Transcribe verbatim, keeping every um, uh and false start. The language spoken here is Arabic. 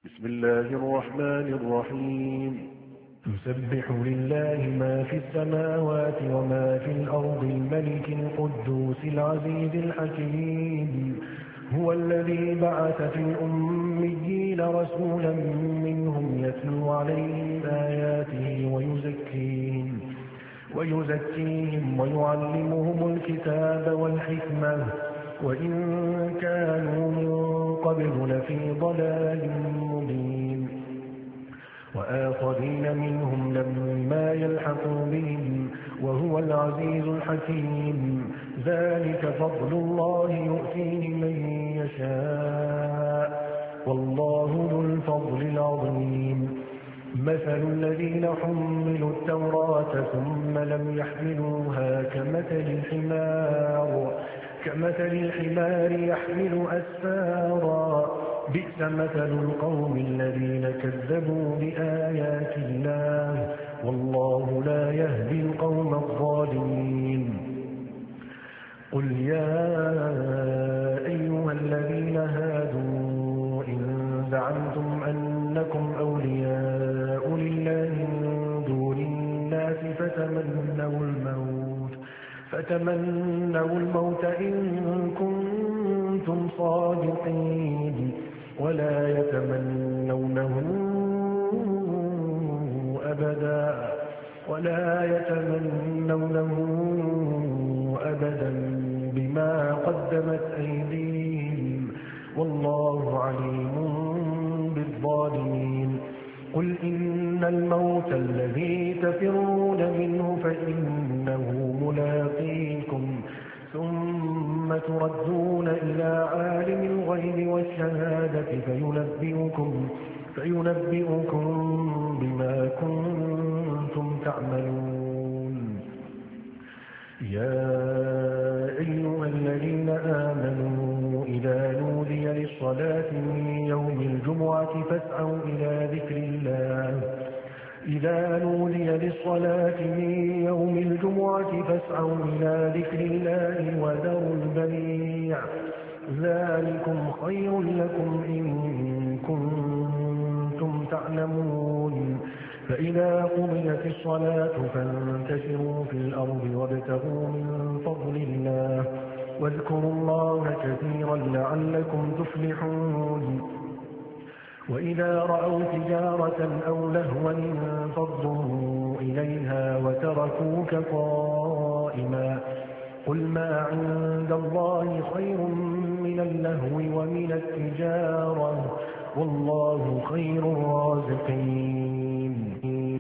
بسم الله الرحمن الرحيم. يسبح لله ما في السماوات وما في الأرض الملك القدوس العزيز الحكيم. هو الذي بعث في الأميين رسولا منهم يتلو عليهم آياته ويزكيهم ويزكيهم ويعلمهم الكتاب والحكمة وإن كانوا من قبل لفي ضلال مبين. وآخرين منهم لما يلحقوا بهم وهو العزيز الحكيم. ذلك فضل الله يؤتيه من يشاء والله ذو الفضل العظيم. مثل الذين حملوا التوراة ثم لم يحملوها كمثل الحمار كمثل الحمار يحمل أسفارا بئس مثل القوم الذين كذبوا بآيات الله والله لا يهدي القوم الظالمين. قل يا أيها الذين هادوا إن زعمتم أنكم أولياء لله من دون الناس فتمنوا الموت فتمنوا الموت إن كنتم صادقين ولا يتمنونه أبدا ولا يتمنونه أبدا بما قدمت أيديهم والله عليم بالظالمين. قل إن الموت الذي تفرون منه فإنه ملاقيكم ثم تردون إلى عالم الغيب والشهادة فينبئكم, فينبئكم بما كنتم تعملون. يا أيها الذين آمنوا إذا نودي للصلاة من يوم الجمعة فاسعوا إلى ذكر الله إذا نودي للصلاة من يوم الجمعة فاسعوا إلى ذكر الله وذروا البيع ذلكم خير لكم إن كنتم تعلمون. فإذا قضيت الصلاة فانتشروا في الأرض وابتغوا من فضل الله واذكروا الله كثيرا لعلكم تفلحون. وإذا رأوا تجارة أو لهوا انفضوا إليها وتركوك قائما قل ما عند الله خير من اللهو ومن التجارة والله خير الرازقين.